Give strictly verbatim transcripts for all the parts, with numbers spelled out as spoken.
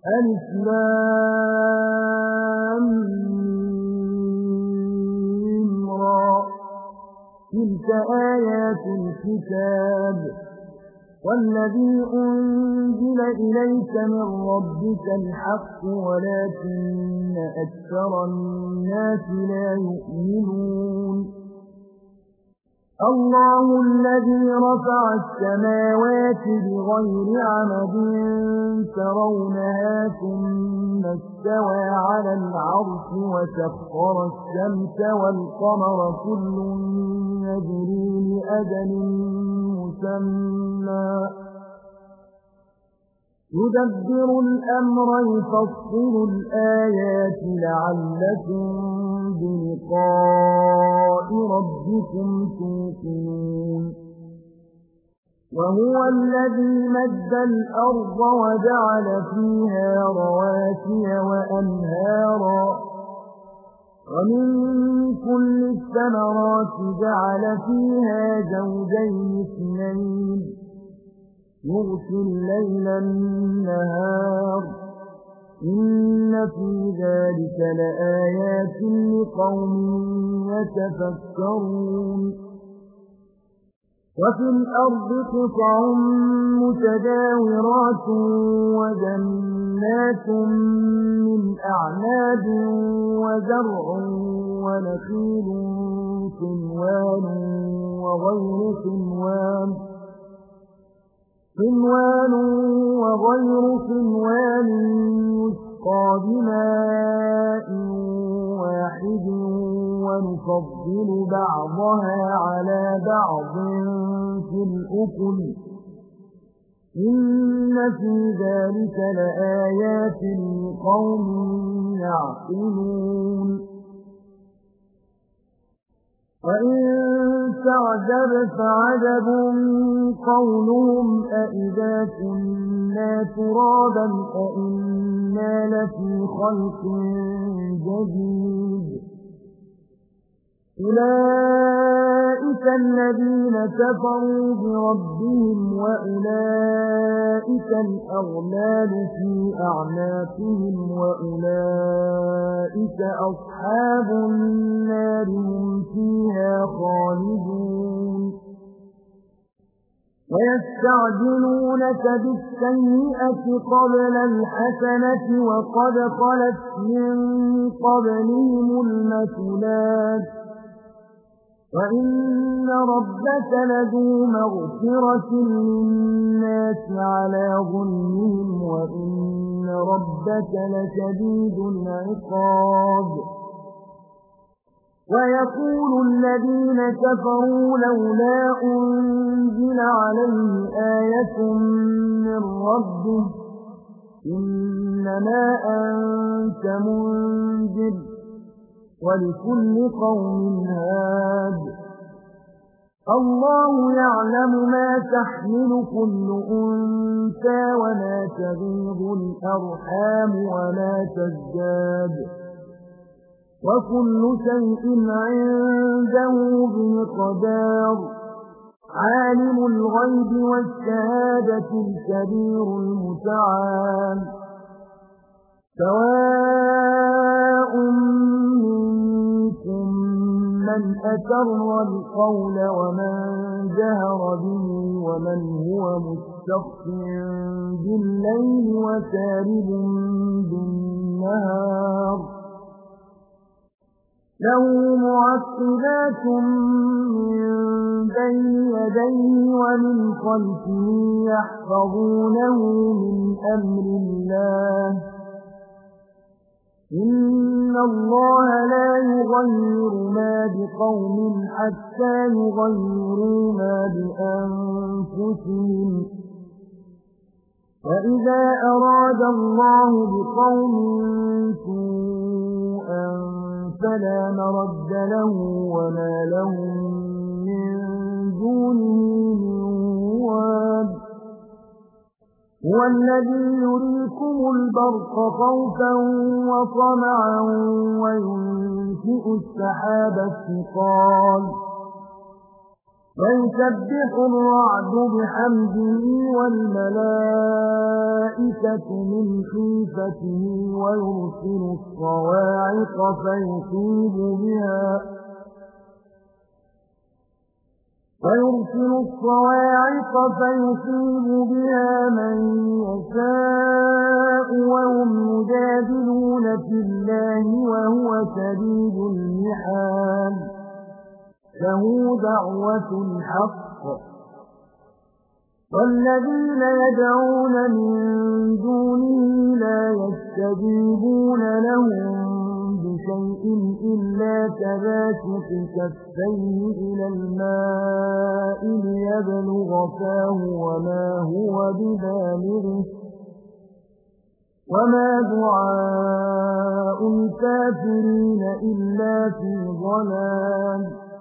ألف لام ميم را تلك آيات الكتاب والذي أنزل إليك من ربك الحق ولكن أكثر الناس لا يؤمنون الله الذي رفع السماوات بغير عمد ترونها ثم استوى على العرش وسخر الشمس والقمر كل يجري لأجل مسمى يدبر الأمر يفصل الآيات لعلكم بلقاء ربكم توقنون وهو الذي مد الأرض وجعل فيها رواسي وأنهارا ومن كل الثمرات جعل فيها زوجين اثنين يغشي الليل النهار إن في ذلك لآيات لقوم يتفكرون وفي الأرض قطع متجاورات وجنات من أعناب وزرع ونخيل صنوان وغير صنوان صنوان وغير صنوان يسقى بماء واحد ونفضل بعضها على بعض في الأكل إن في ذلك لآيات لقوم يعقلون وإن تعجب فعجب قولهم أئذا كنا ترابا أئنا لفي خلق جديد أولئك الذين كفروا بربهم وأولئك الأغلال في أعناقهم وأولئك أصحاب النار هم فيها خالدون ويستعجلونك بالسيئة قبل الحسنة وقد خلت من قبلهم المثلات وإن ربك لذو مغفرة للناس على ظلمهم وإن ربك لشديد العقاب ويقول الذين كفروا لولا أنزل عليه آية من ربه إنما أنت منذر ولكل قوم هاد الله يعلم ما تحمل كل أنثى وما تغيض الأرحام وما تزداد وكل شيء عنده بمقدار عالم الغيب والشهادة الكبير المتعال سواء منكم من أسر القول ومن جهر به ومن هو مستخف بالليل وسارب بالنهار له معقبات من بين يديه ومن خلفه يحفظونه من أمر الله إن الله لا يغير ما بقوم حتى يغيروا ما بأنفسهم وإذا أراد الله بقوم سوءا فلا مرد له وما لهم من دونه من واد هو الذي يريكم البرق خوفا وطمعا وينشئ السحاب الثقال ويسبح الرعد بحمده والملائكة من خيفته ويرسل الصواعق فيصيب بها ويرسل الصواعق فيصيب بها من يشاء وهم يجادلون في الله وهو شديد المحال له دعوة الحق والذين يدعون من دونه لا يستجيبون لهم بشيء إلا كباسط كفيه إلى الماء ليبلغ فاه وما هو ببالغه وما دعاء الكافرين إلا في ضلال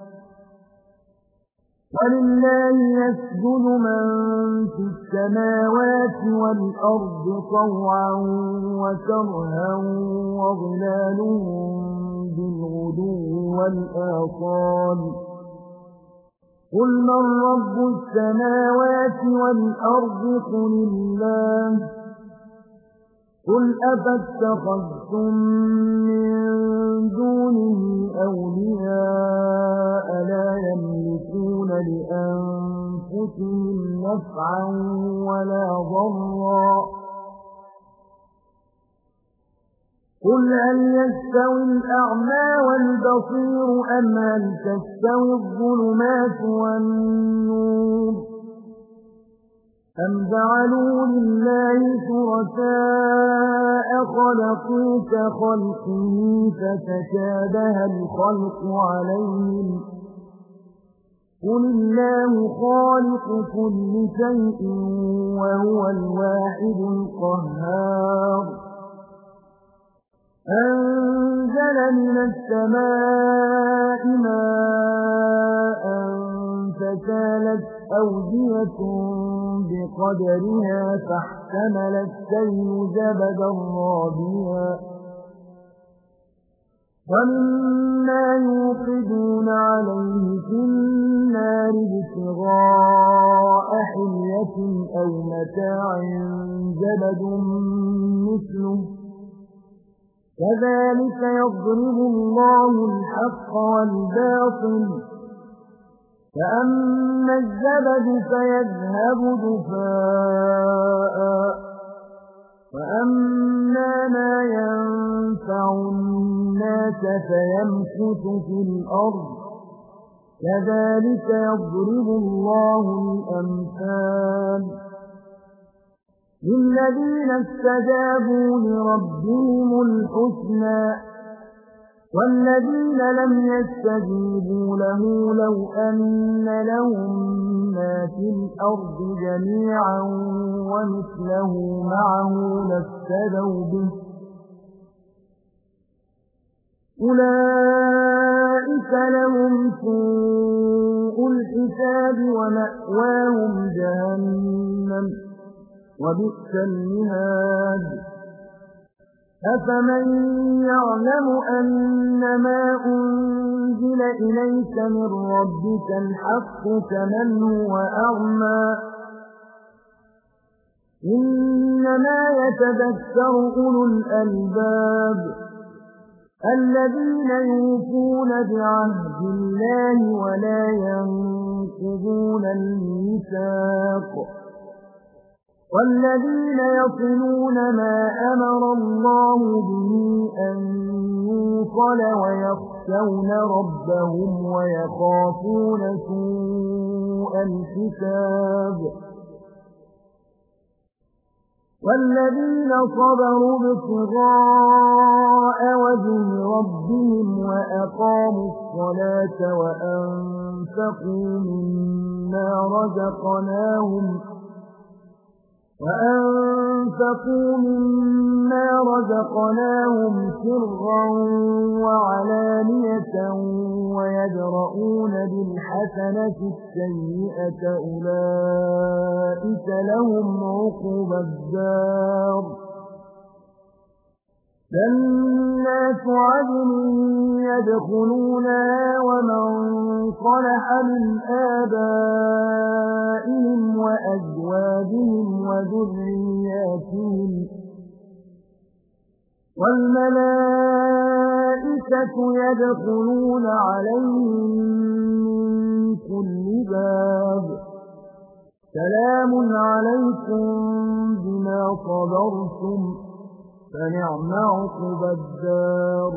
ولله يسجد من في السماوات والأرض طوعا وكرها وظلالهم بالغدو والآصال قل من رب السماوات والأرض قل الله قل أفاتخذتم من دونه أولياء لا يملكون لأنفسهم نفعا ولا ضرا قل هل يستوي الأعمى والبصير أم هل تستوي الظلمات والنور أم جعلوا لله شركاء خلقوا كخلقه فتشابه الخلق عليهم قل الله خالق كل شيء وهو الواحد القهار أنزل من السماء ماء فسالت أودية بقدرها فاحتمل السيل زبدا رابيا ومما يوقدون عليه في النار ابتغاء حلية أو متاع زبد مثله كذلك يضرب الله الحق والباطل فأما الزبد فيذهب دفاء وأما ما ينفع الناس فيمكث في الأرض كذلك يضرب الله الأمثال للذين استجابوا لربهم الحسنى والذين لم يستجيبوا له لو أن لهم ما في الأرض جميعا ومثله معه لافتدوا به أولئك لهم سوء الحساب ومأواهم جهنم وبئس المهاد أفمن يعلم أنما أنزل إليك من ربك الحق كمن هو أعمى إنما يتذكر أولو الألباب الذين يوفون بعهد الله ولا ينقضون الميثاق والذين يصلون ما أمر الله به أن يوصل ويخشون ربهم ويخافون سوء الحساب والذين صبروا ابتغاء وجه ربهم وأقاموا الصلاة وأنفقوا مما رزقناهم وأنفقوا مما رزقناهم سرا وعلانية ويدرؤون بالحسنة السيئة أولئك لهم عقبى الدار جنات عدن يدخلونها ومن صلح من آبائهم وأزواجهم وذرياتهم والملائكة يدخلون عليهم من كل باب سلام عليكم بما صبرتم فنعم عقبى الدار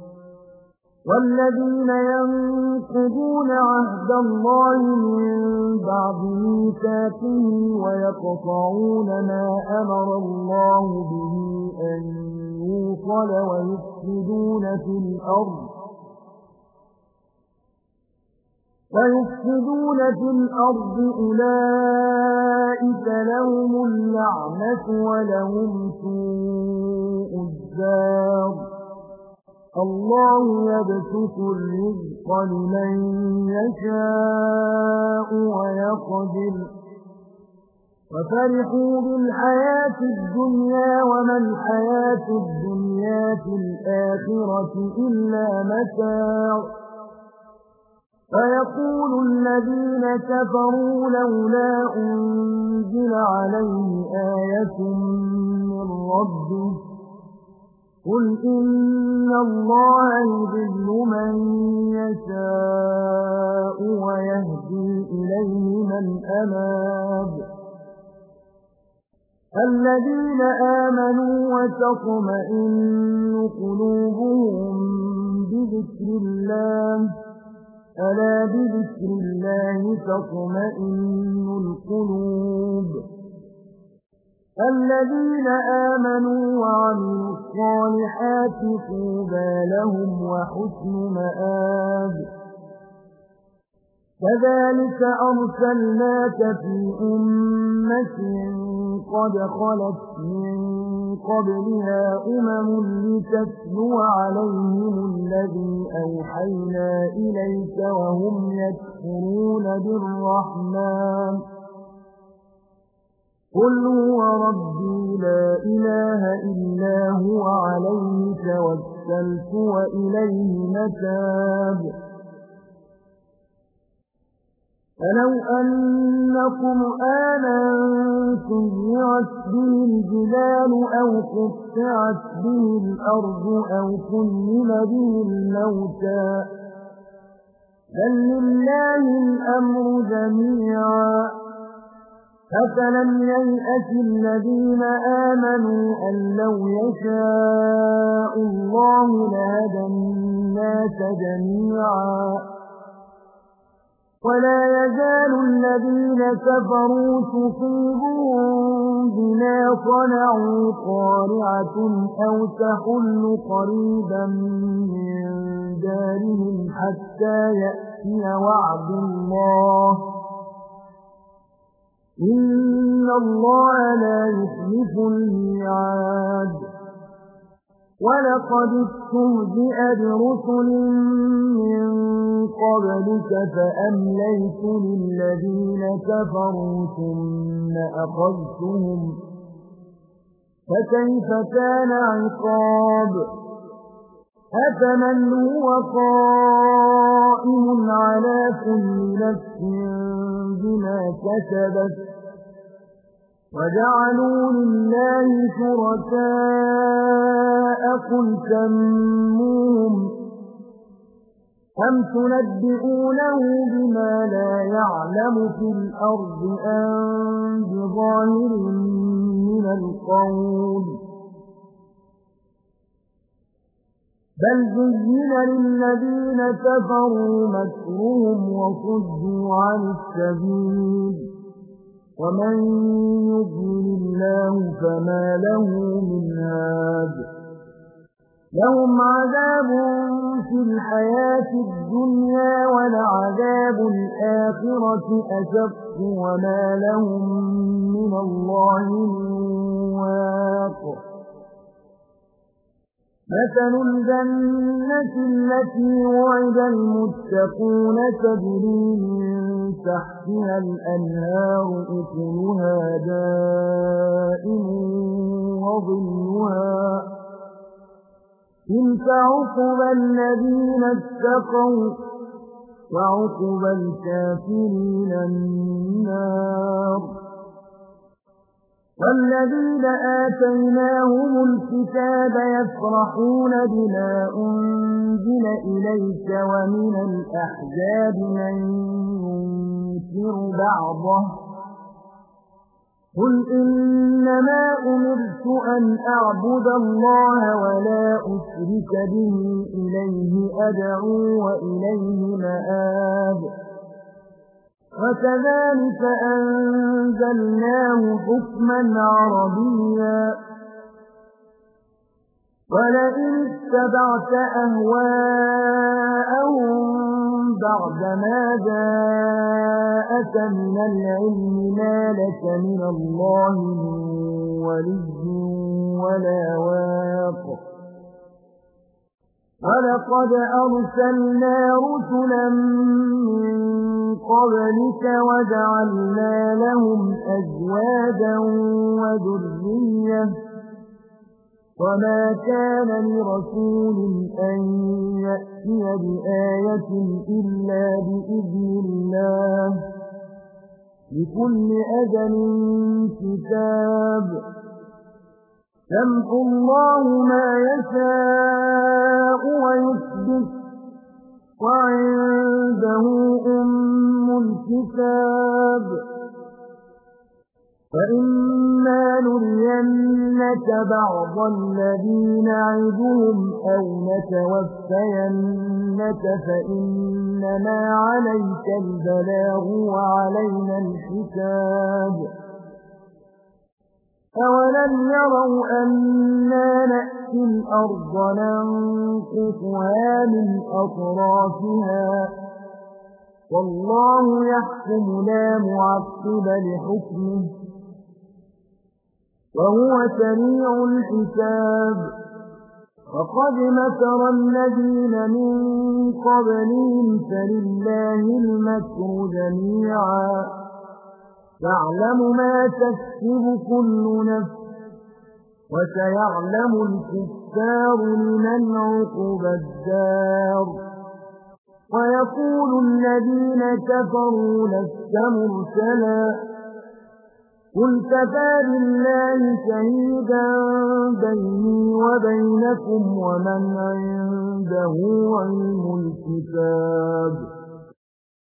والذين ينقضون عهد الله من بعد ميثاقه ويقطعون ما أمر الله به أن يوصل ويفسدون في الأرض ويفسدون في الأرض أولئك لهم اللعنة ولهم سوء الدار الله يبسط الرزق لمن يشاء ويقدر وفرحوا بالحياة الدنيا وما الحياة الدنيا في الآخرة إلا متاع ويقول الذين كفروا لولا أنزل عليه آية من ربه قل إن الله يضل من يشاء ويهدي إليه من أناب الذين آمنوا وتطمئن قلوبهم بذكر الله ألا بذكر الله تطمئن القلوب الذين آمنوا وعملوا الصالحات طوبى لهم وحسن مآب كذلك أرسلناك في أمة قد خلت من قبلها أمم لتتلو عليهم الذي أوحينا إليك وهم يكفرون بالرحمن قل هو ربي لا إله إلا هو عليه توكلت وإليه متاب فلو أن قرآنا سيرت به الجبال أو قطعت به الأرض أو كلم به الموتى بل لله الأمر جميعا أفلم ييأس الذين آمنوا أن لو يشاء الله لهدى الناس جميعا ولا يزال الذين كفروا تصيبهم بما صنعوا قارعة أو تحل قريبا من دارهم حتى يأتي وعد الله إن الله لا يخلف الميعاد ولقد استهزئ برسل من قبلك فأمليت للذين كفروا ثم أخذتهم فكيف كان عقاب أفمن هو قائم على كل نفس بما كسبت وجعلوا لله شركاء قل سموهم أم تنبئونه بما لا يعلم في الأرض أم بظاهر من القول بل زين للذين كفروا مكرهم وصدوا عن السبيل ومن يضلل الله فما له من هاد لهم عذاب في الحياة الدنيا ولعذاب الآخرة أشق وما لهم من الله من واق مثل الجنة التي وعد المتقون تجري من تحتها الأنهار أكلها دائم وظلها تلك عقبى الذين اتقوا وعقبى الكافرين النار. والذين آتيناهم الكتاب يفرحون بما أنزل إليك ومن الأحزاب من ينكر بعضه قل إنما أمرت أن أعبد الله ولا أشرك به إليه أدعو وإليه مآب. وكذلك أنزلناه حكما عربيا ولئن اتبعت أهواءهم بعدما جاءك من العلم ما لك من الله من ولي ولا واق. ولقد أرسلنا رسلا من قبلك وجعلنا لهم أزواجا وذرية وما كان لرسول أن يأتي بآية إلا بإذن الله لكل أجل كتاب يمحو الله ما يشاء ويثبت وعنده أم الكتاب. فإما نرينك بعض الذي نعدهم أو نتوفينك فإنما عليك البلاغ وعلينا الحساب. أولم يروا أنا نأتي الأرض ننقصها من أطرافها والله يحكم لا معقب لحكمه وهو سريع الحساب. وقد مكر الذين من قبلهم فلله المكر جميعا يعلم ما تكسب كل نفس وسيعلم الكفار لمن عقبى الدار. ويقول الذين كفروا لست مرسلا قل كفى بالله شهيدا بيني وبينكم ومن عنده علم الكتاب.